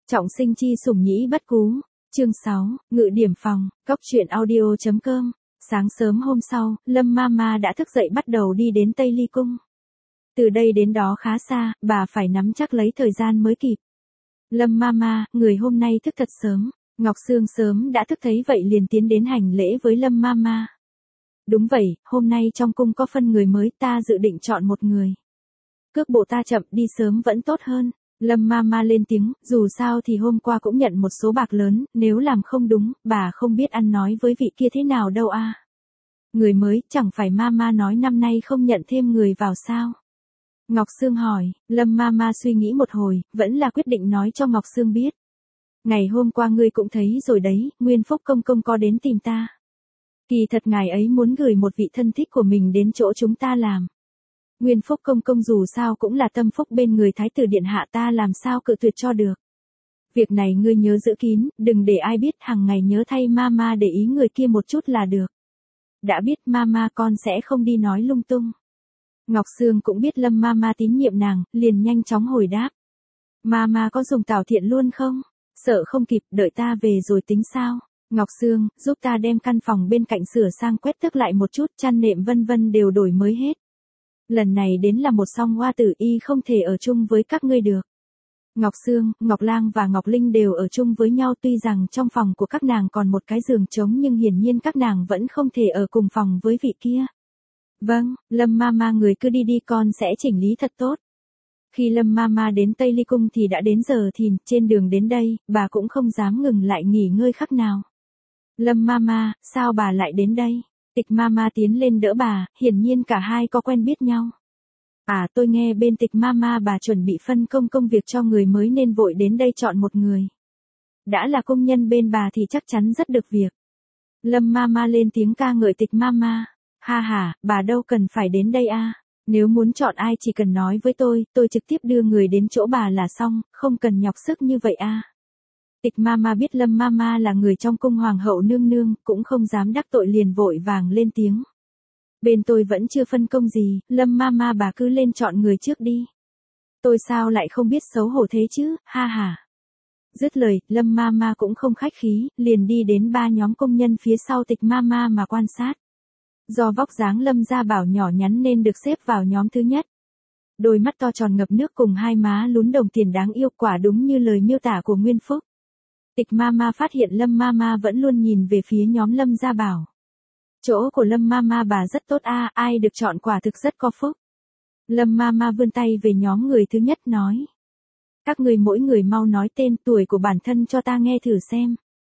Trọng sinh chi sủng nhĩ bất cú. Chương 6, ngự điểm phòng, cóc truyện audio.com. Sáng sớm hôm sau, Lâm Mama đã thức dậy bắt đầu đi đến Tây Ly Cung. Từ đây đến đó khá xa, bà phải nắm chắc lấy thời gian mới kịp. Lâm Mama, người hôm nay thức thật sớm. Ngọc Sương sớm đã thức thấy vậy liền tiến đến hành lễ với Lâm Mama. Đúng vậy, hôm nay trong cung có phân người mới, ta dự định chọn một người. Cước bộ ta chậm, đi sớm vẫn tốt hơn. Lâm Mama lên tiếng, dù sao thì hôm qua cũng nhận một số bạc lớn, nếu làm không đúng, bà không biết ăn nói với vị kia thế nào đâu à. Người mới, chẳng phải Mama nói năm nay không nhận thêm người vào sao? Ngọc Sương hỏi, Lâm Mama suy nghĩ một hồi, vẫn là quyết định nói cho Ngọc Sương biết. Ngày hôm qua ngươi cũng thấy rồi đấy, Nguyên Phúc Công Công có đến tìm ta. Kỳ thật ngài ấy muốn gửi một vị thân thích của mình đến chỗ chúng ta làm. Nguyên Phúc Công Công dù sao cũng là tâm phúc bên người Thái tử Điện Hạ, ta làm sao cự tuyệt cho được. Việc này ngươi nhớ giữ kín, đừng để ai biết, hàng ngày nhớ thay Mama để ý người kia một chút là được. Đã biết Mama, con sẽ không đi nói lung tung. Ngọc Sương cũng biết Lâm Mama tín nhiệm nàng, liền nhanh chóng hồi đáp. Mama có dùng Tảo Thiện luôn không? Sợ không kịp, đợi ta về rồi tính sao? Ngọc Sương, giúp ta đem căn phòng bên cạnh sửa sang quét tước lại một chút, chăn nệm vân vân đều đổi mới hết. Lần này đến là một song hoa tử, y không thể ở chung với các ngươi được. Ngọc Sương, Ngọc Lang và Ngọc Linh đều ở chung với nhau, tuy rằng trong phòng của các nàng còn một cái giường trống nhưng hiển nhiên các nàng vẫn không thể ở cùng phòng với vị kia. Vâng, Lâm Mama, người cứ đi đi, con sẽ chỉnh lý thật tốt. Khi Lâm Mama đến Tây Ly Cung thì đã đến giờ thìn, trên đường đến đây, bà cũng không dám ngừng lại nghỉ ngơi khắc nào. Lâm Mama, sao bà lại đến đây? Tịch Mama tiến lên đỡ bà, hiển nhiên cả hai có quen biết nhau. À, tôi nghe bên Tịch Mama bà chuẩn bị phân công việc cho người mới nên vội đến đây chọn một người. Đã là công nhân bên bà thì chắc chắn rất được việc. Lâm Mama lên tiếng ca ngợi Tịch Mama. Ha ha, bà đâu cần phải đến đây à. Nếu muốn chọn ai chỉ cần nói với tôi trực tiếp đưa người đến chỗ bà là xong, không cần nhọc sức như vậy à. Tịch Mama biết Lâm Mama là người trong cung hoàng hậu nương nương, cũng không dám đắc tội liền vội vàng lên tiếng. Bên tôi vẫn chưa phân công gì, Lâm Mama bà cứ lên chọn người trước đi. Tôi sao lại không biết xấu hổ thế chứ, ha ha. Dứt lời, Lâm Mama cũng không khách khí, liền đi đến ba nhóm công nhân phía sau Tịch Mama mà quan sát. Do vóc dáng Lâm Gia Bảo nhỏ nhắn nên được xếp vào nhóm thứ nhất. Đôi mắt to tròn ngập nước cùng hai má lún đồng tiền đáng yêu, quả đúng như lời miêu tả của Nguyên Phúc. Tịch Mama phát hiện Lâm Mama vẫn luôn nhìn về phía nhóm Lâm Gia Bảo. Chỗ của Lâm Mama bà rất tốt à, ai được chọn quả thực rất có phúc. Lâm Mama vươn tay về nhóm người thứ nhất nói. Các người mỗi người mau nói tên tuổi của bản thân cho ta nghe thử xem.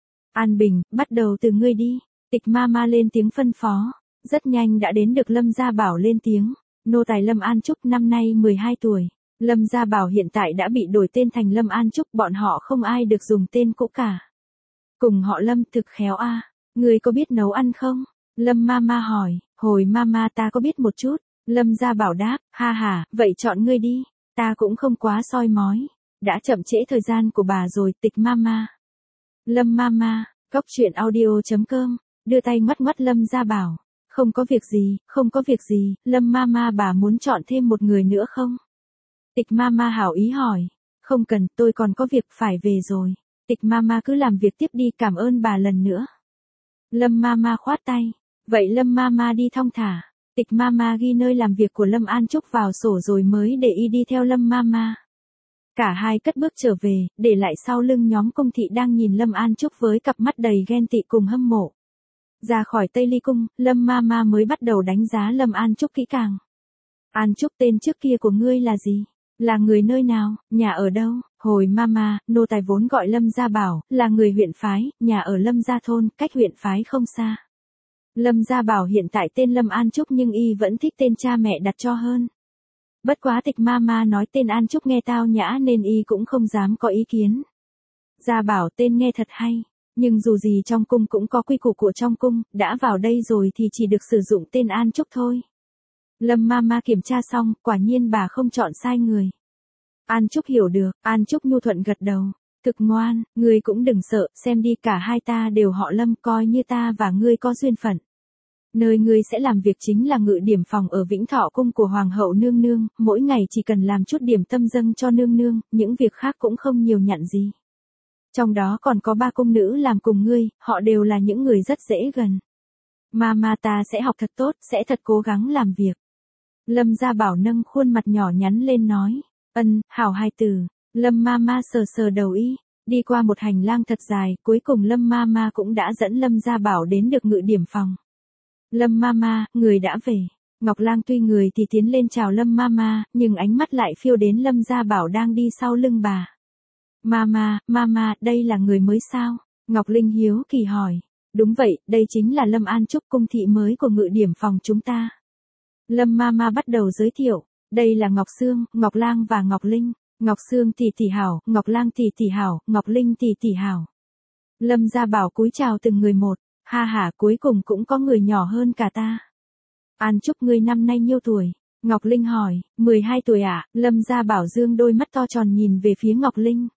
An Bình, bắt đầu từ ngươi đi. Tịch Mama lên tiếng phân phó. Rất nhanh đã đến được Lâm Gia Bảo lên tiếng. Nô tài Lâm An Trúc năm nay 12 tuổi. Lâm Gia Bảo hiện tại đã bị đổi tên thành Lâm An Trúc, bọn họ không ai được dùng tên cũ cả. Cùng họ Lâm thực khéo à. Người có biết nấu ăn không? Lâm Mama hỏi. Hồi Mama ta có biết một chút. Lâm Gia Bảo đáp, ha ha, vậy chọn ngươi đi. Ta cũng không quá soi mói. Đã chậm trễ thời gian của bà rồi, Tịch Mama. Lâm Mama, cóc truyện audio.com, đưa tay ngoắt Lâm Gia Bảo. Không có việc gì, Lâm Mama bà muốn chọn thêm một người nữa không? Tịch Mama hảo ý hỏi. Không cần, tôi còn có việc phải về rồi. Tịch Mama cứ làm việc tiếp đi, cảm ơn bà lần nữa. Lâm Mama khoát tay. Vậy Lâm Mama đi thong thả. Tịch Mama ghi nơi làm việc của Lâm An Trúc vào sổ rồi mới để y đi theo Lâm Mama. Cả hai cất bước trở về, để lại sau lưng nhóm công thị đang nhìn Lâm An Trúc với cặp mắt đầy ghen tị cùng hâm mộ. Ra khỏi Tây Ly Cung, Lâm Mama mới bắt đầu đánh giá Lâm An Trúc kỹ càng. An Trúc, tên trước kia của ngươi là gì? Là người nơi nào, nhà ở đâu? Hồi Mama, nô tài vốn gọi Lâm Gia Bảo, là người huyện phái, nhà ở Lâm Gia Thôn, cách huyện phái không xa. Lâm Gia Bảo hiện tại tên Lâm An Trúc nhưng y vẫn thích tên cha mẹ đặt cho hơn. Bất quá Tịch Mama nói tên An Trúc nghe tao nhã nên y cũng không dám có ý kiến. Gia Bảo tên nghe thật hay. Nhưng dù gì trong cung cũng có quy củ của trong cung, đã vào đây rồi thì chỉ được sử dụng tên An Trúc thôi. Lâm Mama kiểm tra xong, quả nhiên bà không chọn sai người. An Trúc hiểu được, An Trúc nhu thuận gật đầu. Thực ngoan, ngươi cũng đừng sợ, xem đi, cả hai ta đều họ Lâm, coi như ta và ngươi có duyên phận. Nơi ngươi sẽ làm việc chính là ngự điểm phòng ở Vĩnh Thọ cung của Hoàng hậu nương nương, mỗi ngày chỉ cần làm chút điểm tâm dâng cho nương nương, những việc khác cũng không nhiều nhặn gì. Trong đó còn có 3 cung nữ làm cùng ngươi, họ đều là những người rất dễ gần. Mama ta sẽ học thật tốt, sẽ thật cố gắng làm việc. Lâm Gia Bảo nâng khuôn mặt nhỏ nhắn lên nói. Hảo hài tử. Lâm Mama sờ sờ đầu y. Đi qua một hành lang thật dài, cuối cùng Lâm Mama cũng đã dẫn Lâm Gia Bảo đến được ngự điểm phòng. Lâm Mama, người đã về. Ngọc Lang tuy người thì tiến lên chào Lâm Mama, nhưng ánh mắt lại phiêu đến Lâm Gia Bảo đang đi sau lưng bà. Mama, đây là người mới sao? Ngọc Linh hiếu kỳ hỏi. Đúng vậy, đây chính là Lâm An Trúc, cung thị mới của ngự điểm phòng chúng ta. Lâm Mama bắt đầu giới thiệu. Đây là Ngọc Sương, Ngọc Lang và Ngọc Linh. Ngọc Sương tỷ tỷ hảo, Ngọc Lang tỷ tỷ hảo, Ngọc Linh tỷ tỷ hảo. Lâm Gia Bảo cúi chào từng người một. Ha, cuối cùng cũng có người nhỏ hơn cả ta. An Trúc ngươi năm nay nhiêu tuổi? Ngọc Linh hỏi. 12 tuổi ạ. Lâm Gia Bảo dương đôi mắt to tròn nhìn về phía Ngọc Linh.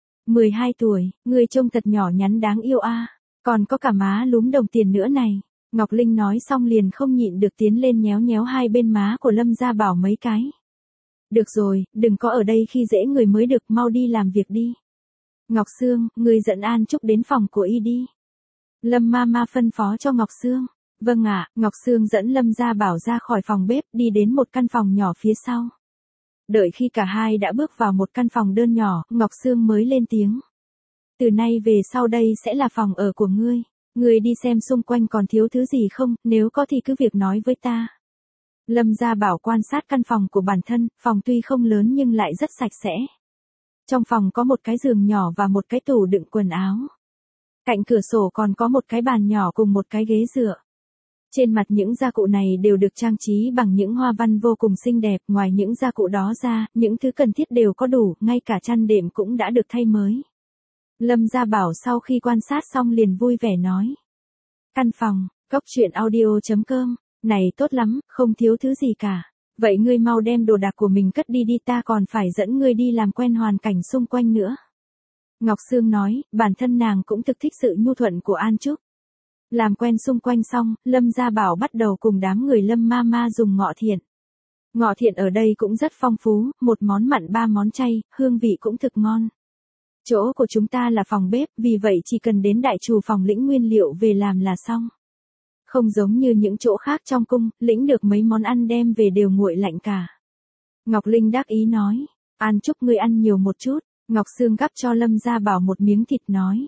12 tuổi, ngươi trông thật nhỏ nhắn đáng yêu a. Còn có cả má lúm đồng tiền nữa này. Ngọc Linh nói xong liền không nhịn được tiến lên nhéo nhéo hai bên má của Lâm Gia Bảo mấy cái. Được rồi, đừng có ở đây khi dễ người mới được, mau đi làm việc đi. Ngọc Sương, ngươi dẫn An Trúc đến phòng của y đi. Lâm Mama phân phó cho Ngọc Sương. Vâng ạ, Ngọc Sương dẫn Lâm Gia Bảo ra khỏi phòng bếp, đi đến một căn phòng nhỏ phía sau. Đợi khi cả hai đã bước vào một căn phòng đơn nhỏ, Ngọc Sương mới lên tiếng. Từ nay về sau đây sẽ là phòng ở của ngươi. Ngươi đi xem xung quanh còn thiếu thứ gì không, nếu có thì cứ việc nói với ta. Lâm Gia Bảo quan sát căn phòng của bản thân, phòng tuy không lớn nhưng lại rất sạch sẽ. Trong phòng có một cái giường nhỏ và một cái tủ đựng quần áo. Cạnh cửa sổ còn có một cái bàn nhỏ cùng một cái ghế dựa. Trên mặt những gia cụ này đều được trang trí bằng những hoa văn vô cùng xinh đẹp, ngoài những gia cụ đó ra, những thứ cần thiết đều có đủ, ngay cả chăn đệm cũng đã được thay mới. Lâm Gia Bảo sau khi quan sát xong liền vui vẻ nói. Căn phòng, coctruyện.audio.com, này tốt lắm, không thiếu thứ gì cả. Vậy ngươi mau đem đồ đạc của mình cất đi đi, ta còn phải dẫn ngươi đi làm quen hoàn cảnh xung quanh nữa. Ngọc Sương nói, bản thân nàng cũng thực thích sự nhu thuận của An Trúc. Làm quen xung quanh xong, Lâm Gia Bảo bắt đầu cùng đám người Lâm Mama dùng ngọ thiện. Ngọ thiện ở đây cũng rất phong phú, 1 món mặn 3 món chay, hương vị cũng thực ngon. Chỗ của chúng ta là phòng bếp, vì vậy chỉ cần đến đại trù phòng lĩnh nguyên liệu về làm là xong. Không giống như những chỗ khác trong cung, lĩnh được mấy món ăn đem về đều nguội lạnh cả. Ngọc Linh đắc ý nói, An Trúc ngươi ăn nhiều một chút. Ngọc Sương gắp cho Lâm Gia Bảo một miếng thịt nói.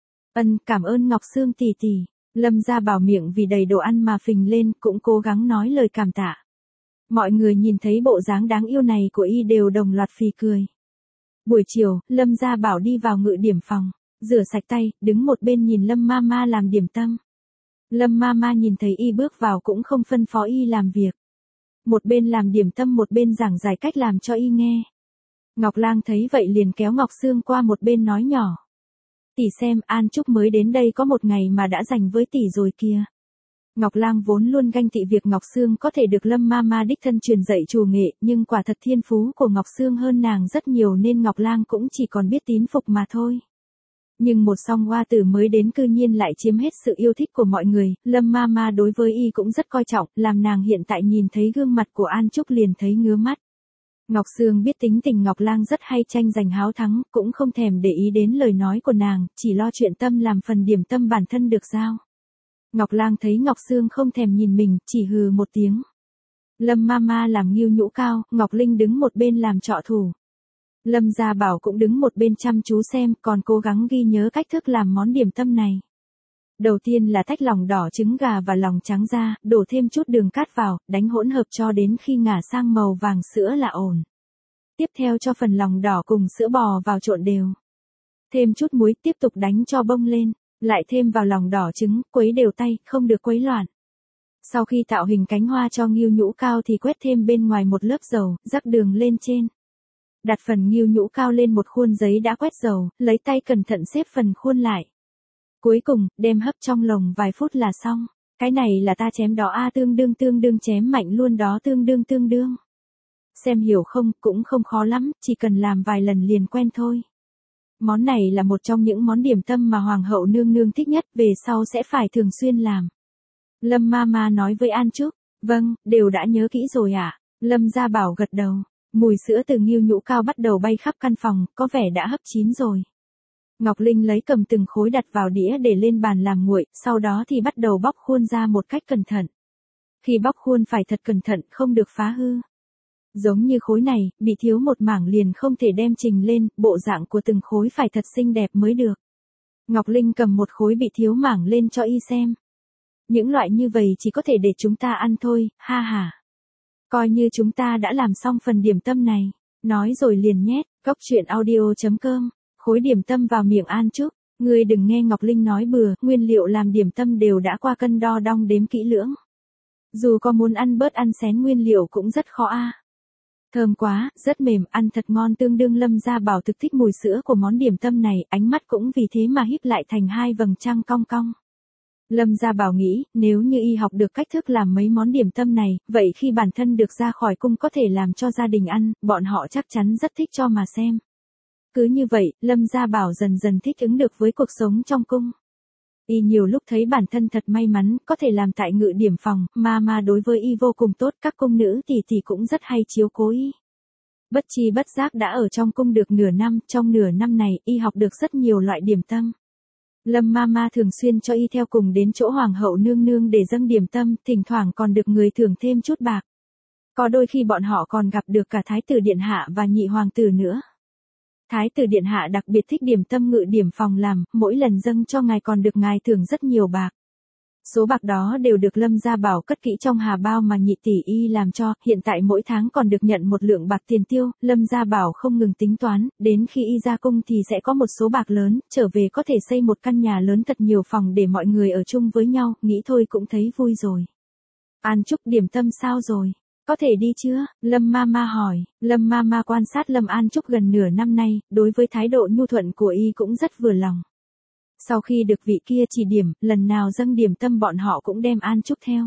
Cảm ơn Ngọc Sương tỷ tỷ. Lâm Gia Bảo miệng vì đầy đồ ăn mà phình lên, cũng cố gắng nói lời cảm tạ. Mọi người nhìn thấy bộ dáng đáng yêu này của y đều đồng loạt phì cười. Buổi chiều, Lâm Gia Bảo đi vào ngự điểm phòng, rửa sạch tay, đứng một bên nhìn Lâm Mama làm điểm tâm. Lâm Mama nhìn thấy y bước vào cũng không phân phó y làm việc. Một bên làm điểm tâm một bên giảng giải cách làm cho y nghe. Ngọc Lang thấy vậy liền kéo Ngọc Sương qua một bên nói nhỏ. Tỷ xem, An Trúc mới đến đây có một ngày mà đã dành với tỷ rồi kìa. Ngọc Lang vốn luôn ganh tị việc Ngọc Sương có thể được Lâm Mama đích thân truyền dạy trù nghệ, nhưng quả thật thiên phú của Ngọc Sương hơn nàng rất nhiều nên Ngọc Lang cũng chỉ còn biết tín phục mà thôi. Nhưng một song hoa tử mới đến cư nhiên lại chiếm hết sự yêu thích của mọi người, Lâm Mama đối với y cũng rất coi trọng, làm nàng hiện tại nhìn thấy gương mặt của An Trúc liền thấy ngứa mắt. Ngọc Sương biết tính tình Ngọc Lang rất hay tranh giành háo thắng, cũng không thèm để ý đến lời nói của nàng, chỉ lo chuyện tâm làm phần điểm tâm bản thân được giao. Ngọc Lang thấy Ngọc Sương không thèm nhìn mình, chỉ hừ một tiếng. Lâm Mama làm nghêu nhũ cao, Ngọc Linh đứng một bên làm trọ thủ. Lâm Gia Bảo cũng đứng một bên chăm chú xem, còn cố gắng ghi nhớ cách thức làm món điểm tâm này. Đầu tiên là tách lòng đỏ trứng gà và lòng trắng ra, đổ thêm chút đường cát vào, đánh hỗn hợp cho đến khi ngả sang màu vàng sữa là ổn. Tiếp theo cho phần lòng đỏ cùng sữa bò vào trộn đều. Thêm chút muối, tiếp tục đánh cho bông lên, lại thêm vào lòng đỏ trứng, quấy đều tay, không được quấy loạn. Sau khi tạo hình cánh hoa cho nghêu nhũ cao thì quét thêm bên ngoài một lớp dầu, rắc đường lên trên. Đặt phần nghêu nhũ cao lên một khuôn giấy đã quét dầu, lấy tay cẩn thận xếp phần khuôn lại. Cuối cùng, đem hấp trong lồng vài phút là xong. Cái này là ta chém đó tương đương chém mạnh luôn đó tương đương. Xem hiểu không, cũng không khó lắm, chỉ cần làm vài lần liền quen thôi. Món này là một trong những món điểm tâm mà Hoàng hậu nương nương thích nhất, về sau sẽ phải thường xuyên làm. Lâm Mama nói với An Trúc, vâng, đều đã nhớ kỹ rồi ạ. Lâm Gia Bảo gật đầu, mùi sữa từ nghêu nhũ cao bắt đầu bay khắp căn phòng, có vẻ đã hấp chín rồi. Ngọc Linh lấy cầm từng khối đặt vào đĩa để lên bàn làm nguội, sau đó thì bắt đầu bóc khuôn ra một cách cẩn thận. Khi bóc khuôn phải thật cẩn thận, không được phá hư. Giống như khối này, bị thiếu một mảng liền không thể đem trình lên, bộ dạng của từng khối phải thật xinh đẹp mới được. Ngọc Linh cầm một khối bị thiếu mảng lên cho y xem. Những loại như vậy chỉ có thể để chúng ta ăn thôi, ha ha. Coi như chúng ta đã làm xong phần điểm tâm này. Nói rồi liền nhét, coctruyện.audio.com, khối điểm tâm vào miệng An Trúc. Ngươi đừng nghe Ngọc Linh nói bừa, nguyên liệu làm điểm tâm đều đã qua cân đo đong đếm kỹ lưỡng. Dù có muốn ăn bớt ăn xén nguyên liệu cũng rất khó a. Thơm quá, rất mềm, ăn thật ngon, tương đương Lâm Gia Bảo thực thích mùi sữa của món điểm tâm này, ánh mắt cũng vì thế mà híp lại thành hai vầng trăng cong cong. Lâm Gia Bảo nghĩ, nếu như y học được cách thức làm mấy món điểm tâm này, vậy khi bản thân được ra khỏi cung có thể làm cho gia đình ăn, bọn họ chắc chắn rất thích cho mà xem. Cứ như vậy, Lâm Gia Bảo dần dần thích ứng được với cuộc sống trong cung. Y nhiều lúc thấy bản thân thật may mắn, có thể làm tại ngự điểm phòng, mà đối với y vô cùng tốt, các cung nữ thì cũng rất hay chiếu cố y. Bất chi bất giác đã ở trong cung được nửa năm, trong nửa năm này, y học được rất nhiều loại điểm tâm. Lâm Mama thường xuyên cho y theo cùng đến chỗ hoàng hậu nương nương để dâng điểm tâm, thỉnh thoảng còn được người thưởng thêm chút bạc. Có đôi khi bọn họ còn gặp được cả thái tử điện hạ và nhị hoàng tử nữa. Thái tử điện hạ đặc biệt thích điểm tâm ngự điểm phòng làm, mỗi lần dâng cho ngài còn được ngài thưởng rất nhiều bạc. Số bạc đó đều được Lâm Gia Bảo cất kỹ trong hà bao mà nhị tỷ y làm cho, hiện tại mỗi tháng còn được nhận một lượng bạc tiền tiêu, Lâm Gia Bảo không ngừng tính toán, đến khi y ra cung thì sẽ có một số bạc lớn, trở về có thể xây một căn nhà lớn thật nhiều phòng để mọi người ở chung với nhau, nghĩ thôi cũng thấy vui rồi. An Trúc điểm tâm sao rồi? Có thể đi chưa? Lâm Mama hỏi. Lâm Mama quan sát Lâm An Trúc gần nửa năm nay, đối với thái độ nhu thuận của y cũng rất vừa lòng. Sau khi được vị kia chỉ điểm, lần nào dâng điểm tâm bọn họ cũng đem An Trúc theo.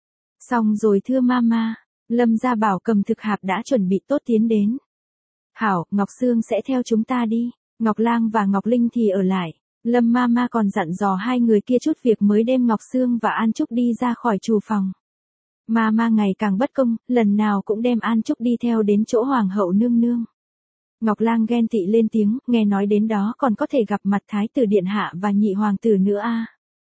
Xong rồi thưa Mama, Lâm Gia Bảo cầm thực hạp đã chuẩn bị tốt tiến đến. Hảo, Ngọc Sương sẽ theo chúng ta đi, Ngọc Lang và Ngọc Linh thì ở lại. Lâm Mama còn dặn dò hai người kia chút việc mới đem Ngọc Sương và An Trúc đi ra khỏi trù phòng. Mama ngày càng bất công, lần nào cũng đem An Trúc đi theo đến chỗ hoàng hậu nương nương. Ngọc Lang ghen tị lên tiếng, nghe nói đến đó còn có thể gặp mặt thái tử điện hạ và nhị hoàng tử nữa a.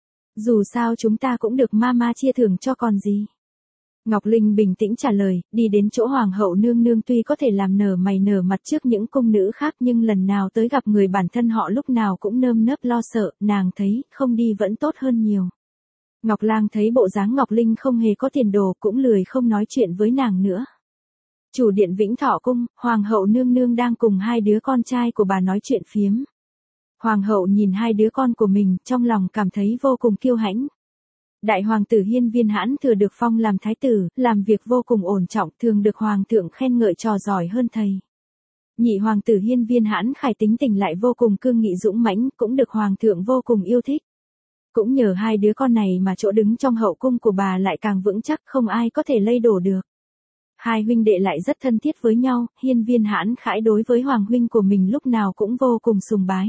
Dù sao chúng ta cũng được Mama chia thưởng cho còn gì. Ngọc Linh bình tĩnh trả lời, đi đến chỗ hoàng hậu nương nương tuy có thể làm nở mày nở mặt trước những cung nữ khác nhưng lần nào tới gặp người bản thân họ lúc nào cũng nơm nớp lo sợ, nàng thấy, không đi vẫn tốt hơn nhiều. Ngọc Lang thấy bộ dáng Ngọc Linh không hề có tiền đồ cũng lười không nói chuyện với nàng nữa. Chủ điện Vĩnh Thọ Cung, hoàng hậu nương nương đang cùng hai đứa con trai của bà nói chuyện phiếm. Hoàng hậu nhìn hai đứa con của mình, trong lòng cảm thấy vô cùng kiêu hãnh. Đại hoàng tử Hiên Viên Hãn thừa được phong làm thái tử, làm việc vô cùng ổn trọng, thường được hoàng thượng khen ngợi trò giỏi hơn thầy. Nhị hoàng tử Hiên Viên Hãn Khải tính tình lại vô cùng cương nghị dũng mãnh, cũng được hoàng thượng vô cùng yêu thích. Cũng nhờ hai đứa con này mà chỗ đứng trong hậu cung của bà lại càng vững chắc, không ai có thể lay đổ được. Hai huynh đệ lại rất thân thiết với nhau, Hiên Viên Hãn Khải đối với hoàng huynh của mình lúc nào cũng vô cùng sùng bái.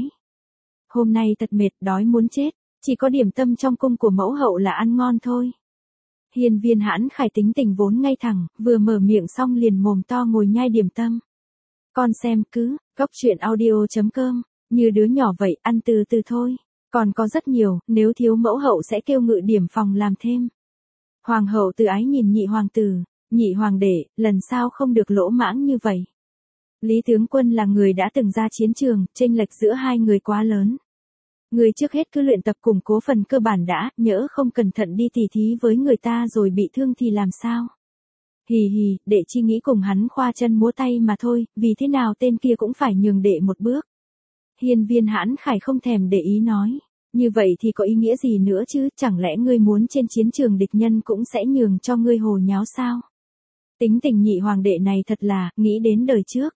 Hôm nay thật mệt, đói muốn chết, chỉ có điểm tâm trong cung của mẫu hậu là ăn ngon thôi. Hiên Viên Hãn Khải tính tình vốn ngay thẳng, vừa mở miệng xong liền mồm to ngồi nhai điểm tâm. Con xem cứ, coctruyện.audio.com, như đứa nhỏ vậy, ăn từ từ thôi. Còn có rất nhiều, nếu thiếu mẫu hậu sẽ kêu ngự điểm phòng làm thêm. Hoàng hậu từ ái nhìn nhị hoàng tử, nhị hoàng đệ, lần sau không được lỗ mãng như vậy. Lý tướng quân là người đã từng ra chiến trường, chênh lệch giữa hai người quá lớn. Người trước hết cứ luyện tập củng cố phần cơ bản đã, nhỡ không cẩn thận đi tỉ thí với người ta rồi bị thương thì làm sao? Hì hì, đệ chi nghĩ cùng hắn khoa chân múa tay mà thôi, vì thế nào tên kia cũng phải nhường đệ một bước. Hiên Viên Hãn Khải không thèm để ý nói. Như vậy thì có ý nghĩa gì nữa chứ, chẳng lẽ ngươi muốn trên chiến trường địch nhân cũng sẽ nhường cho ngươi hồ nháo sao? Tính tình nhị hoàng đệ này thật là, nghĩ đến đời trước.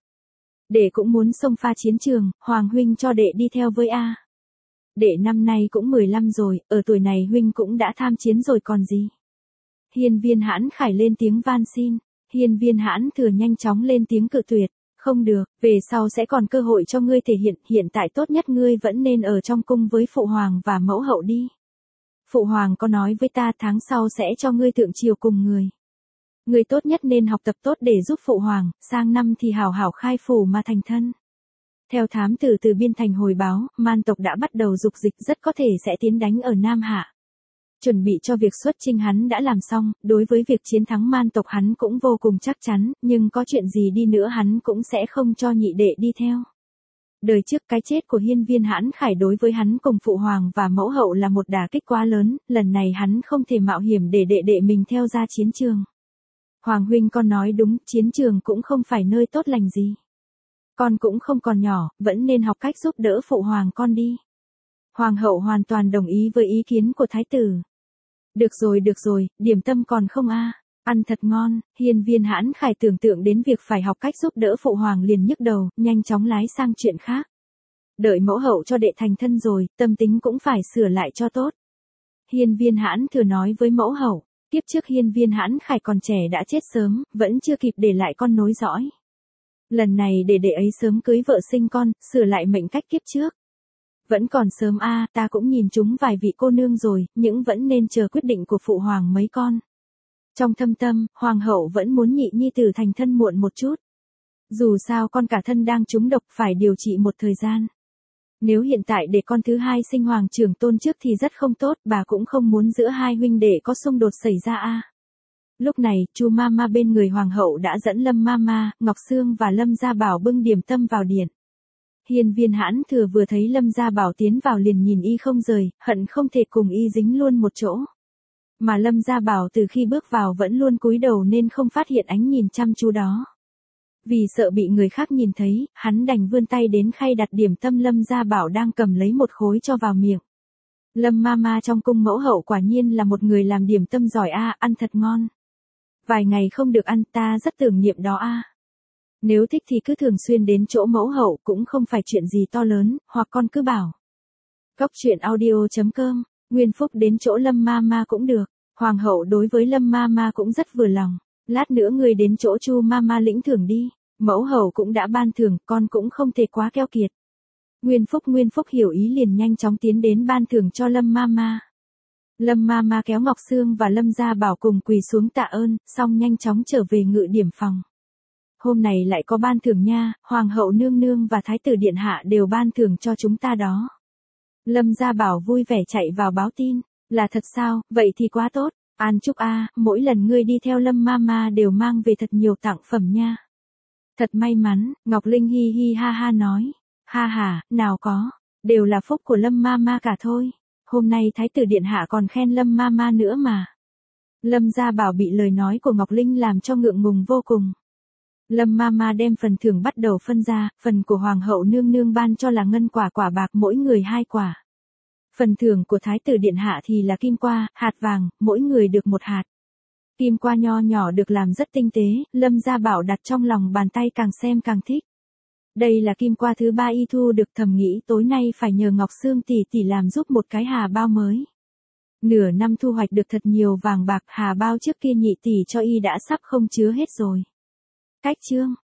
Đệ cũng muốn xông pha chiến trường, hoàng huynh cho đệ đi theo với a. Đệ năm nay cũng 15 rồi, ở tuổi này huynh cũng đã tham chiến rồi còn gì. Hiên Viên Hãn Khải lên tiếng van xin, Hiên Viên Hãn Thừa nhanh chóng lên tiếng cự tuyệt. Không được, về sau sẽ còn cơ hội cho ngươi thể hiện tại tốt nhất ngươi vẫn nên ở trong cung với phụ hoàng và mẫu hậu đi. Phụ hoàng có nói với ta tháng sau sẽ cho ngươi thượng triều cùng người. Ngươi tốt nhất nên học tập tốt để giúp phụ hoàng, sang năm thì hảo hảo khai phủ mà thành thân. Theo thám tử từ Biên Thành hồi báo, Man tộc đã bắt đầu dục dịch rất có thể sẽ tiến đánh ở Nam Hạ. Chuẩn bị cho việc xuất chinh hắn đã làm xong, đối với việc chiến thắng Man tộc hắn cũng vô cùng chắc chắn, nhưng có chuyện gì đi nữa hắn cũng sẽ không cho nhị đệ đi theo. Đời trước cái chết của Hiên Viên Hãn Khải đối với hắn cùng phụ hoàng và mẫu hậu là một đả kích quá lớn, lần này hắn không thể mạo hiểm để đệ mình theo ra chiến trường. Hoàng huynh con nói đúng, chiến trường cũng không phải nơi tốt lành gì. Con cũng không còn nhỏ, vẫn nên học cách giúp đỡ phụ hoàng con đi. Hoàng hậu hoàn toàn đồng ý với ý kiến của thái tử. Được rồi, điểm tâm còn không a? Ăn thật ngon. Hiên Viên Hãn Khải tưởng tượng đến việc phải học cách giúp đỡ phụ hoàng liền nhức đầu, nhanh chóng lái sang chuyện khác. Đợi mẫu hậu cho đệ thành thân rồi, tâm tính cũng phải sửa lại cho tốt. Hiên Viên Hãn Thừa nói với mẫu hậu, kiếp trước Hiên Viên Hãn Khải còn trẻ đã chết sớm, vẫn chưa kịp để lại con nối dõi. Lần này để đệ ấy sớm cưới vợ sinh con, sửa lại mệnh cách kiếp trước. Vẫn còn sớm a, ta cũng nhìn chúng vài vị cô nương rồi, nhưng vẫn nên chờ quyết định của phụ hoàng mấy con. Trong thâm tâm, hoàng hậu vẫn muốn nhị nhi tử thành thân muộn một chút. Dù sao con cả thân đang trúng độc phải điều trị một thời gian. Nếu hiện tại để con thứ hai sinh hoàng trưởng tôn trước thì rất không tốt, bà cũng không muốn giữa hai huynh đệ có xung đột xảy ra a. Lúc này, Chu Mama bên người hoàng hậu đã dẫn Lâm Mama, Ngọc Sương và Lâm Gia Bảo bưng điểm tâm vào điện. Hiên Viên Hãn Thừa vừa thấy Lâm Gia Bảo tiến vào liền nhìn y không rời, hận không thể cùng y dính luôn một chỗ. Mà Lâm Gia Bảo từ khi bước vào vẫn luôn cúi đầu nên không phát hiện ánh nhìn chăm chú đó. Vì sợ bị người khác nhìn thấy, hắn đành vươn tay đến khay đặt điểm tâm Lâm Gia Bảo đang cầm lấy một khối cho vào miệng. Lâm Mama trong cung mẫu hậu quả nhiên là một người làm điểm tâm giỏi a, ăn thật ngon. Vài ngày không được ăn, ta rất tưởng niệm đó a. Nếu thích thì cứ thường xuyên đến chỗ mẫu hậu, cũng không phải chuyện gì to lớn, hoặc con cứ bảo. Góc truyện audio.com, Nguyên Phúc đến chỗ Lâm Mama cũng được. Hoàng hậu đối với Lâm Mama cũng rất vừa lòng. Lát nữa người đến chỗ Chu Mama lĩnh thưởng đi. Mẫu hậu cũng đã ban thưởng, con cũng không thể quá keo kiệt. Nguyên Phúc hiểu ý liền nhanh chóng tiến đến ban thưởng cho Lâm Mama. Lâm Mama kéo Ngọc Sương và Lâm Gia Bảo cùng quỳ xuống tạ ơn, xong nhanh chóng trở về ngự điểm phòng. Hôm này lại có ban thưởng nha, Hoàng hậu nương nương và Thái tử điện hạ đều ban thưởng cho chúng ta đó. Lâm Gia Bảo vui vẻ chạy vào báo tin, là thật sao, vậy thì quá tốt. An Trúc a, mỗi lần ngươi đi theo Lâm Mama đều mang về thật nhiều tặng phẩm nha. Thật may mắn, Ngọc Linh hi hi ha ha nói. Ha ha, nào có, đều là phúc của Lâm Mama cả thôi. Hôm nay Thái tử điện hạ còn khen Lâm Mama nữa mà. Lâm Gia Bảo bị lời nói của Ngọc Linh làm cho ngượng ngùng vô cùng. Lâm Mama đem phần thưởng bắt đầu phân ra, phần của Hoàng hậu nương nương ban cho là ngân quả quả bạc mỗi người 2 quả. Phần thưởng của Thái tử điện hạ thì là kim qua, hạt vàng, mỗi người được 1 hạt. Kim qua nho nhỏ được làm rất tinh tế, Lâm Gia Bảo đặt trong lòng bàn tay càng xem càng thích. Đây là kim qua thứ 3 y thu được, thầm nghĩ tối nay phải nhờ Ngọc Sương tỷ tỷ làm giúp một cái hà bao mới. Nửa năm thu hoạch được thật nhiều vàng bạc, hà bao trước kia nhị tỷ cho y đã sắp không chứa hết rồi. Cách chương